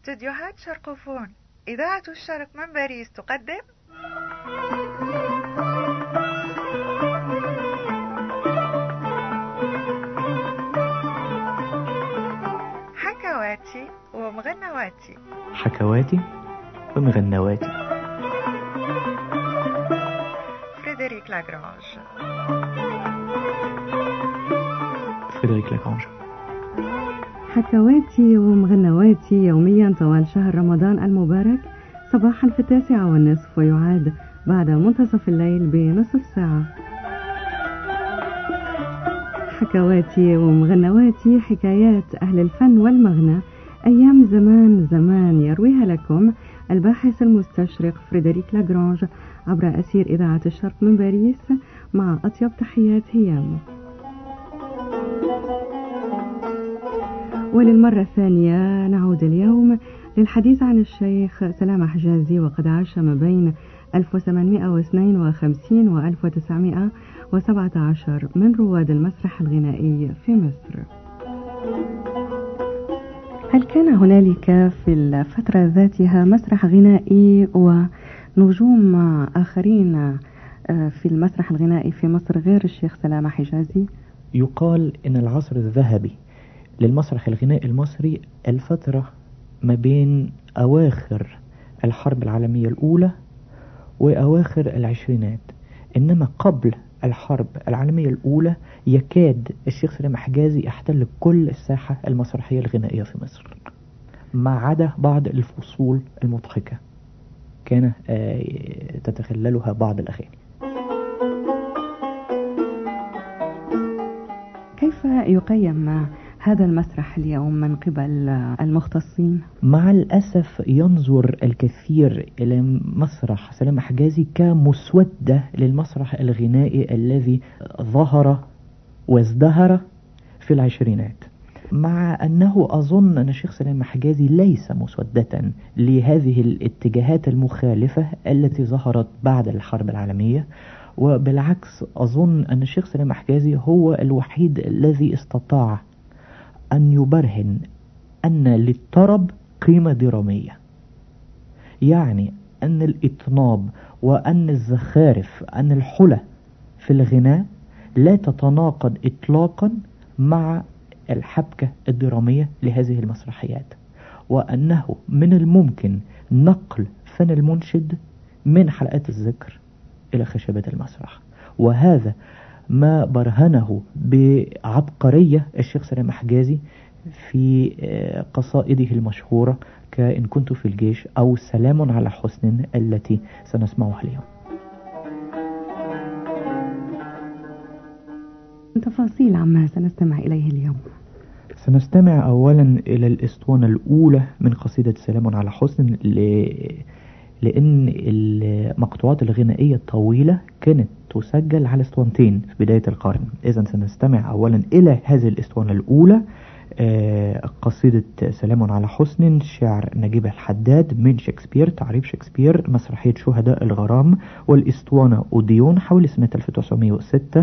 استديوهات شرقوفون، إذاعة الشرق من باريس تقدم حكواتي ومغنواتي. حكواتي ومغنواتي. فريدريك لاغرانج. حكواتي ومغنواتي يوميا طوال شهر رمضان المبارك، صباحا في 9:30 ويعاد بعد منتصف الليل بنصف ساعة. حكواتي ومغنواتي، حكايات أهل الفن والمغنى، أيام زمان زمان يرويها لكم الباحث المستشرق فريدريك لاغرانج عبر أثير إذاعة الشرق من باريس، مع أطيب تحيات هيام. وللمرة الثانية نعود اليوم للحديث عن الشيخ سلامة حجازي، وقد عاش ما بين 1852 و 1917 من رواد المسرح الغنائي في مصر. هل كان هنالك في الفترة ذاتها مسرح غنائي ونجوم آخرين في المسرح الغنائي في مصر غير الشيخ سلامة حجازي؟ يقال إن العصر الذهبي للمسرح الغنائي المصري الفترة ما بين أواخر الحرب العالمية الأولى وأواخر العشرينات، إنما قبل الحرب العالمية الأولى يكاد الشيخ سلامة حجازي يحتل كل الساحة المسرحية الغنائية في مصر، ما عدا بعض الفصول المضحكة كان تتخللها بعض الأغاني. كيف يقيم هذا المسرح اليوم من قبل المختصين؟ مع الأسف ينظر الكثير إلى مسرح سلامة حجازي كمسودة للمسرح الغنائي الذي ظهر وازدهر في العشرينات، مع أنه أظن أن الشيخ سلامة حجازي ليس مسودة لهذه الاتجاهات المخالفة التي ظهرت بعد الحرب العالمية، وبالعكس أظن أن الشيخ سلامة حجازي هو الوحيد الذي استطاع أن يبرهن أن للطرب قيمة درامية، يعني أن الإطناب وأن الزخارف أن الحلى في الغناء لا تتناقض إطلاقا مع الحبكة الدرامية لهذه المسرحيات، وأنه من الممكن نقل فن المنشد من حلقات الذكر إلى خشبة المسرح، وهذا ما برهنه بعبقرية الشيخ سلامة حجازي في قصائده المشهورة كإن كنت في الجيش أو سلام على حسن التي سنسمعها اليوم. تفاصيل عما سنستمع إليه اليوم. سنستمع أولا إلى الإسطوانة الأولى من قصيدة سلام على حسن، لأن المقطوعات الغنائية الطويلة كانت تسجل على اسطوانتين في بداية القرن. إذن سنستمع أولا إلى هذه الاسطوانة الأولى، قصيدة سلام على حسن، شعر نجيب الحداد من شكسبير، تعريب شكسبير، مسرحية شهداء الغرام، والاسطوانة أوديون حول سنة 1906.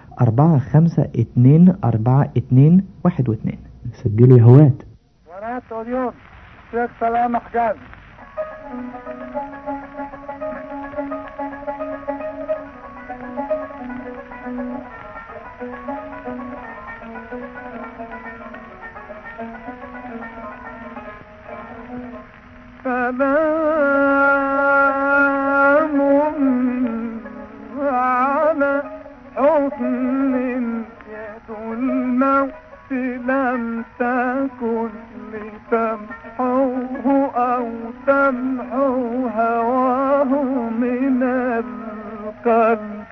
4-5-2-4-2-1-2. سجلوا يا هوات. ورات أوديون شيخ سلامة حجازي. سلام على حسن يد الموت لم تكن لتمحوه أو تمحو هواه من القلب.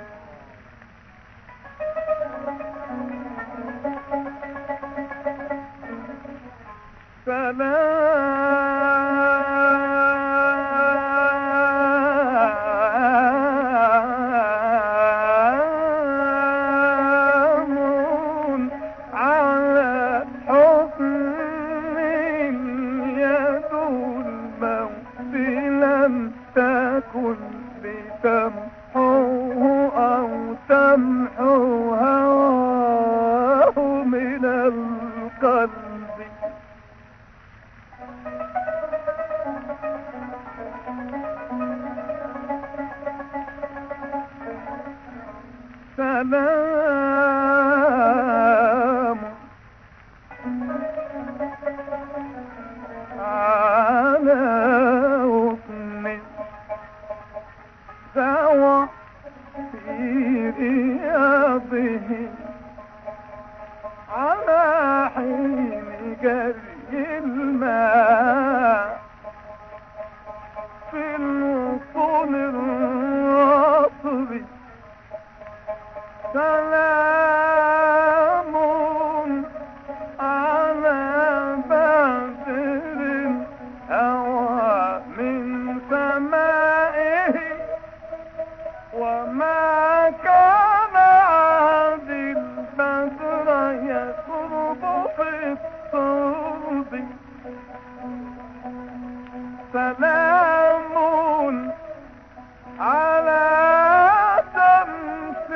تكن لتمحوه أو تمحو هواه من القلب. سلام على وطن سوى في رياضه على حين جري الماء في الوصول الرطب سلام على بدر هوى من سمائه وما كان عاد البدر يقرب في الصرب سلام على شمس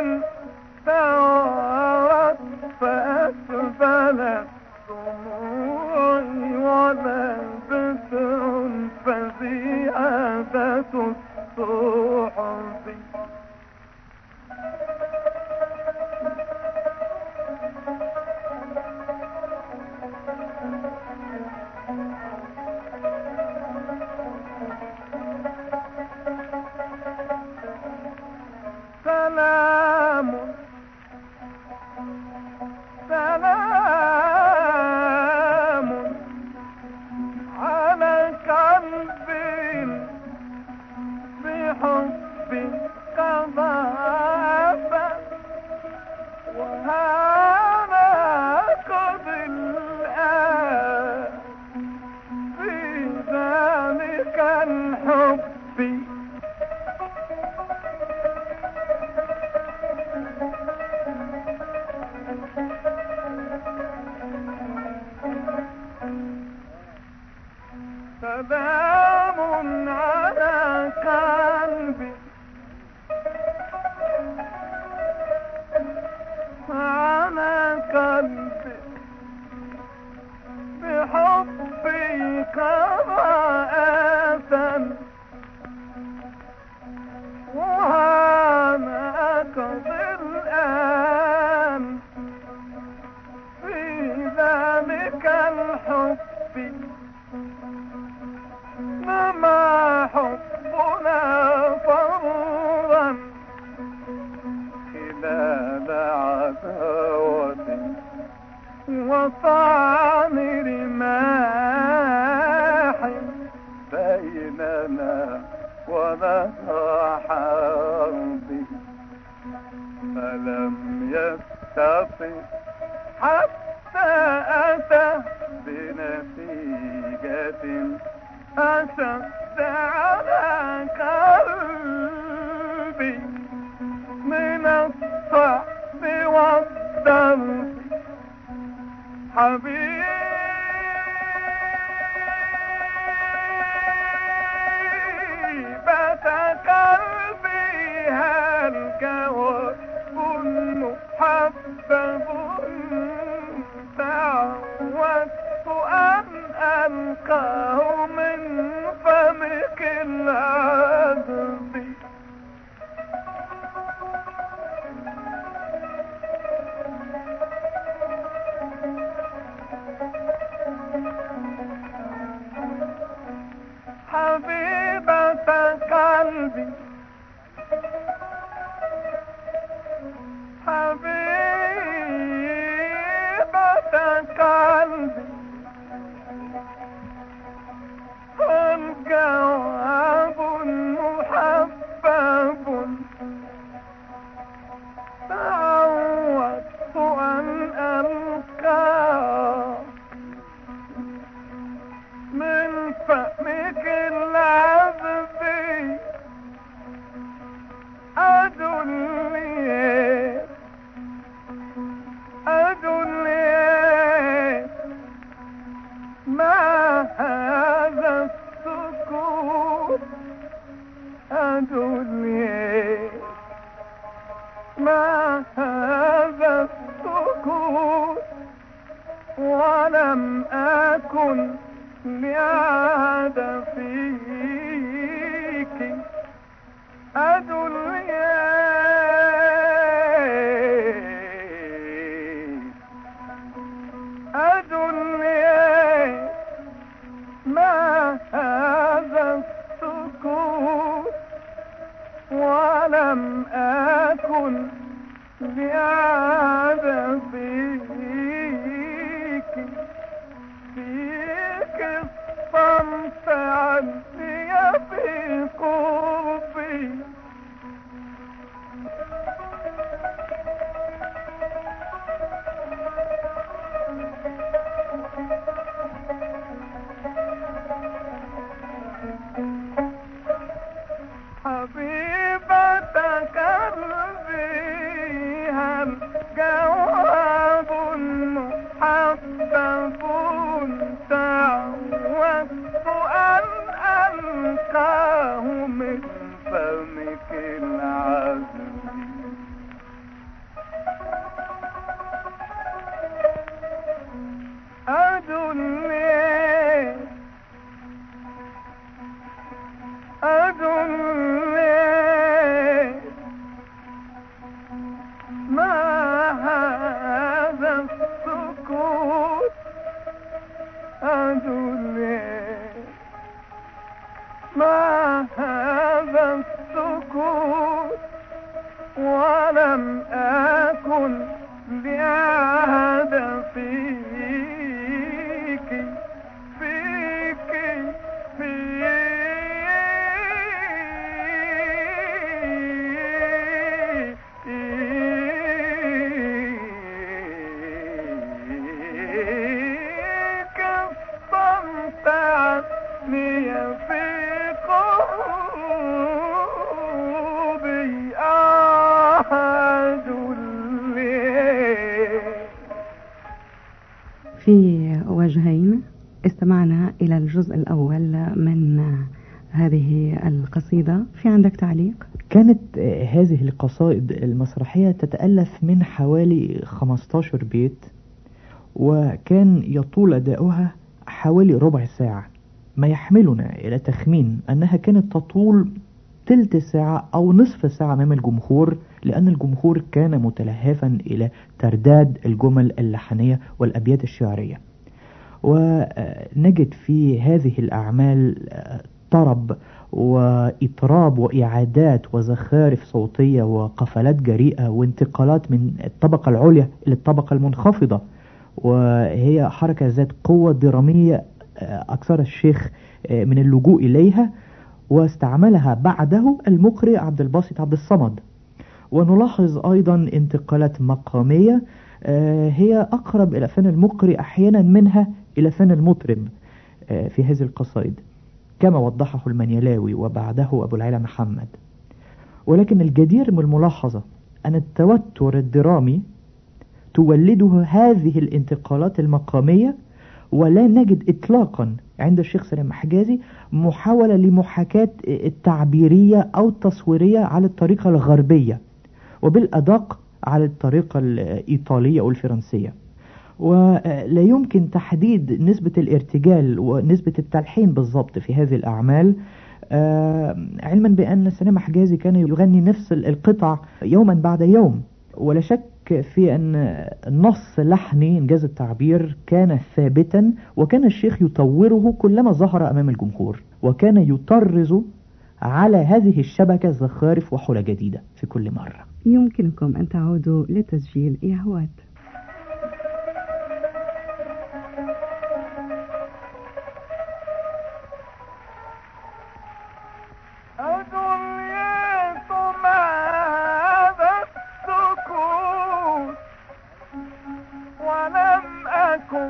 ثارت فأسفلت الدموع ولا بدر فزيادة الصحب سلام سلام على قلب بحب قضاء وهذا قد الآن في ذلك الحب سلام على قلبي على قلبي بحبك رأسا وأنا أقضي الآن في ذلك الحب ما حبنا فرا خلال عداوة وطعن رماح بيننا ونهى حرب فلم يستطع حتى أتى بنتيجة أشد على قلبي من الصعب والضرب حبيبة قلبي هل كواب محبب تعودت أن ألقاه من فمك العذب حبيبة قلبي حبيبة قلبي الجواب محبب تعودت أن ألقاه من فمك العذب أدلي ما هذا السكوت أدلي ما هذا السكوت ولم أكن لعاد فيك أدلي ولم أكن لأعد فيك الصمت عني في قربي. حبيبة قلبي هل جواب محبب تعودت أن ألقاه من فمك العذب. أدني ما هذا السكوت. أدني ما هذا السكوت ولم أكن لأعد فيك كالصمتعني في قلبي أحد الليل. في وجهين استمعنا إلى الجزء الأول من هذه القصيدة. في عندك تعليق؟ كانت هذه القصائد المسرحية تتألف من حوالي 15 بيت، وكان يطول أداؤها حوالي ربع ساعة، ما يحملنا إلى تخمين أنها كانت تطول تلت ساعة أو نصف ساعة أمام الجمهور، لأن الجمهور كان متلهفا إلى ترداد الجمل اللحنية والأبيات الشعرية. ونجد في هذه الأعمال طرب وإطراب وإعادات وزخارف صوتية وقفلات جريئة وانتقالات من الطبقة العليا إلى الطبقة المنخفضة، وهي حركة ذات قوة درامية أكثر الشيخ من اللجوء إليها، واستعملها بعده المقرئ عبد الباسط عبد الصمد. ونلاحظ أيضا انتقالات مقامية هي أقرب إلى فن المقرئ أحيانا منها إلى فن المطرب في هذه القصائد، كما وضحه المنيلاوي وبعده أبو العلا محمد. ولكن الجدير من الملاحظة أن التوتر الدرامي تولده هذه الانتقالات المقامية، ولا نجد إطلاقا عند الشيخ سليم حجازي محاولة لمحاكاة التعبيرية أو التصويرية على الطريقة الغربية، وبالأدق على الطريقة الإيطالية أو الفرنسية. ولا يمكن تحديد نسبة الارتجال ونسبة التلحين بالضبط في هذه الأعمال، علما بأن سليم حجازي كان يغني نفس القطع يوما بعد يوم، ولا شك في أن النص لحني إنجاز التعبير كان ثابتا، وكان الشيخ يطوره كلما ظهر أمام الجمهور، وكان يطرز على هذه الشبكة زخارف وحلى جديدة في كل مرة. يمكنكم أن تعودوا لتسجيل يهوات. ولم أكن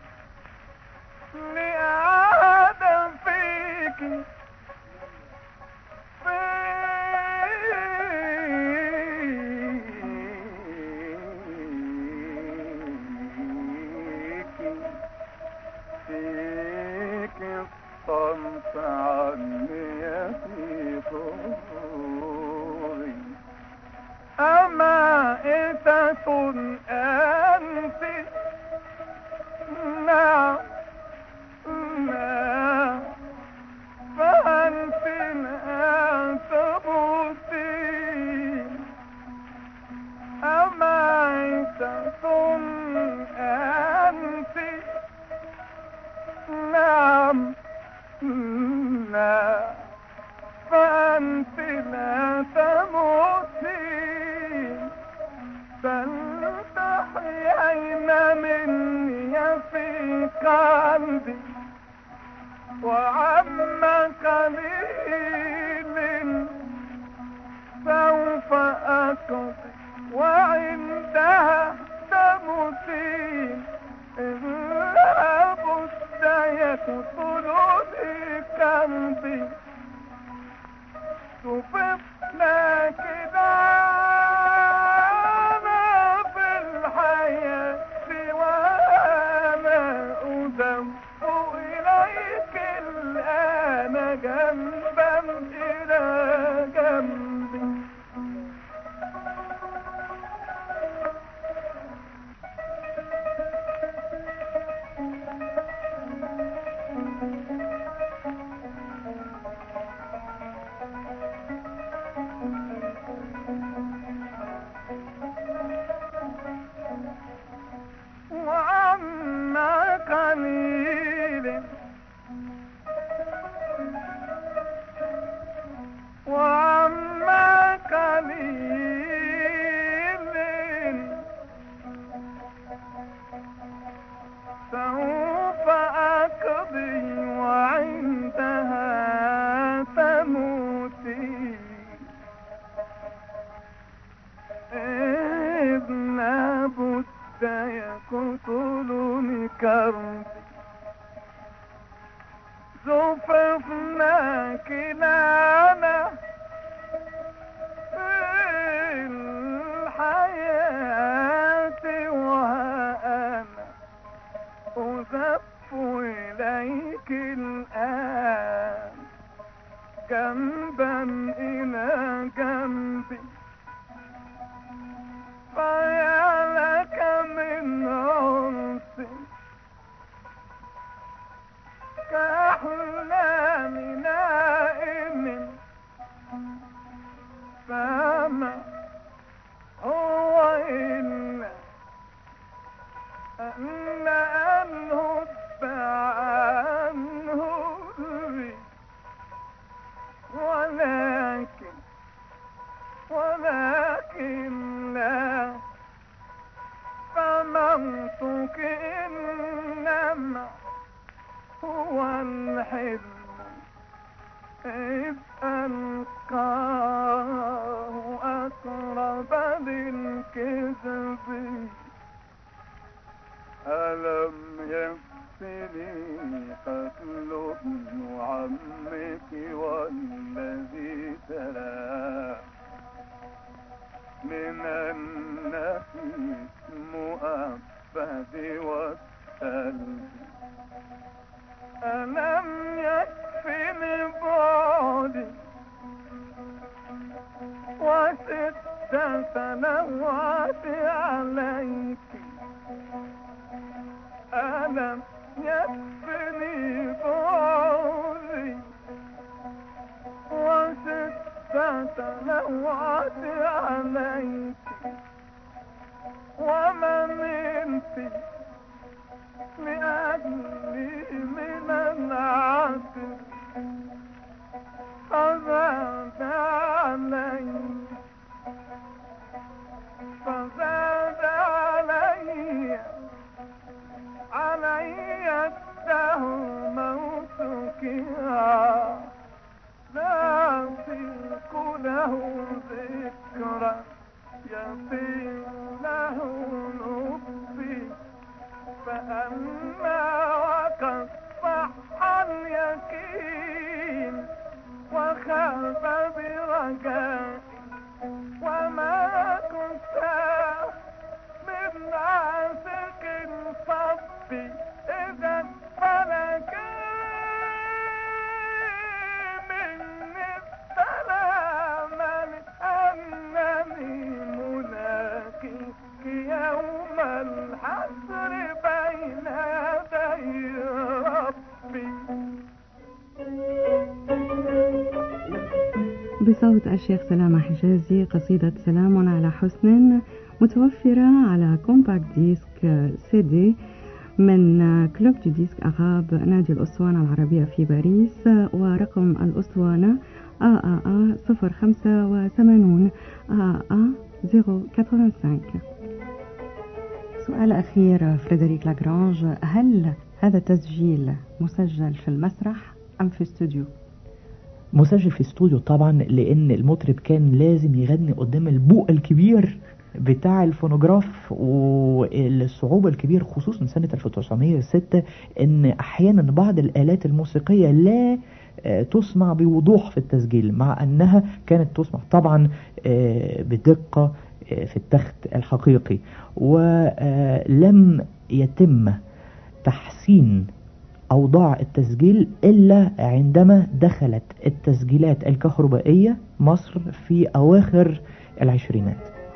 لأعد فيك الصمت عني في قلبي. أمائتة أنت نعم نعم، فأنت لا تبصين. أمائتة أنت نعم نعم، فأنت لا تموت. تلتحين مني في قلبي وعم قليل سوف أقضي وعندها تموتين لابد يقتلني قلبي صففنا كده في الحياة وأنا أدم إليك الآن جنبا إلى جنبي وعما قليل وعما قليل سوف أقضي وعندها تموتي إذ لابد يقتلني كربي زففنا كلانا في الحياة وأنا أزف إليك الآن جنبا إلى جنبي فيا لك من عرس كأحلام نائم فما هو إلا أن أنهب عنه بي ولكن لا فمنطق إنما هو الحلم إذ ألقاه أقرب للكذب ألم يكفني قتل ابن عمك والذي تلا من النفيس مؤبد والسلب ألم يكفني بعدي وستة سنوات عليك ألم يكفني بعدي وستة سنوات عليك ومن انت لأجلي من العسل فزاد علي الدهر موتك لا أطيق له ذكرى يطيق له نبي فأما وقد صح اليقين وخاب برجائي وما كنت من عاشق صبي إذا فلك مني السلام أنني ملاقيك يوم الحسر بين يدي ربي. بصوت الشيخ سلامة حجازي قصيدة سلام على حسن متوفرة على كومباكت ديسك سي دي من كلوب دي ديسك أغاب نادي الأسوانة العربية في باريس ورقم الأسوانة AAA 085 AAA 085. سؤال أخير فريدريك لاغرانج، هل هذا تسجيل مسجل في المسرح أم في استوديو؟ مسجل في استوديو طبعا، لأن المطرب كان لازم يغني قدام البوق الكبير بتاع الفونوغراف، والصعوبة الكبيرة خصوصا سنة 1906 ان احيانا بعض الالات الموسيقية لا تسمع بوضوح في التسجيل، مع انها كانت تسمع طبعا بدقة في التخت الحقيقي. ولم يتم تحسين أوضاع التسجيل إلا عندما دخلت التسجيلات الكهربائية مصر في أواخر العشرينات.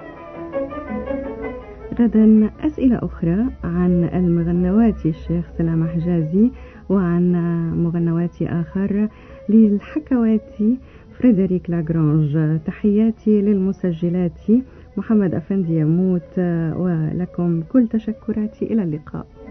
غدا أسئلة أخرى عن المغنوات الشيخ سلامة حجازي وعن مغنوات آخر للحكواتي فريدريك لاغرانج. تحياتي للمسجلات محمد أفندي يموت، ولكم كل تشكراتي. إلى اللقاء.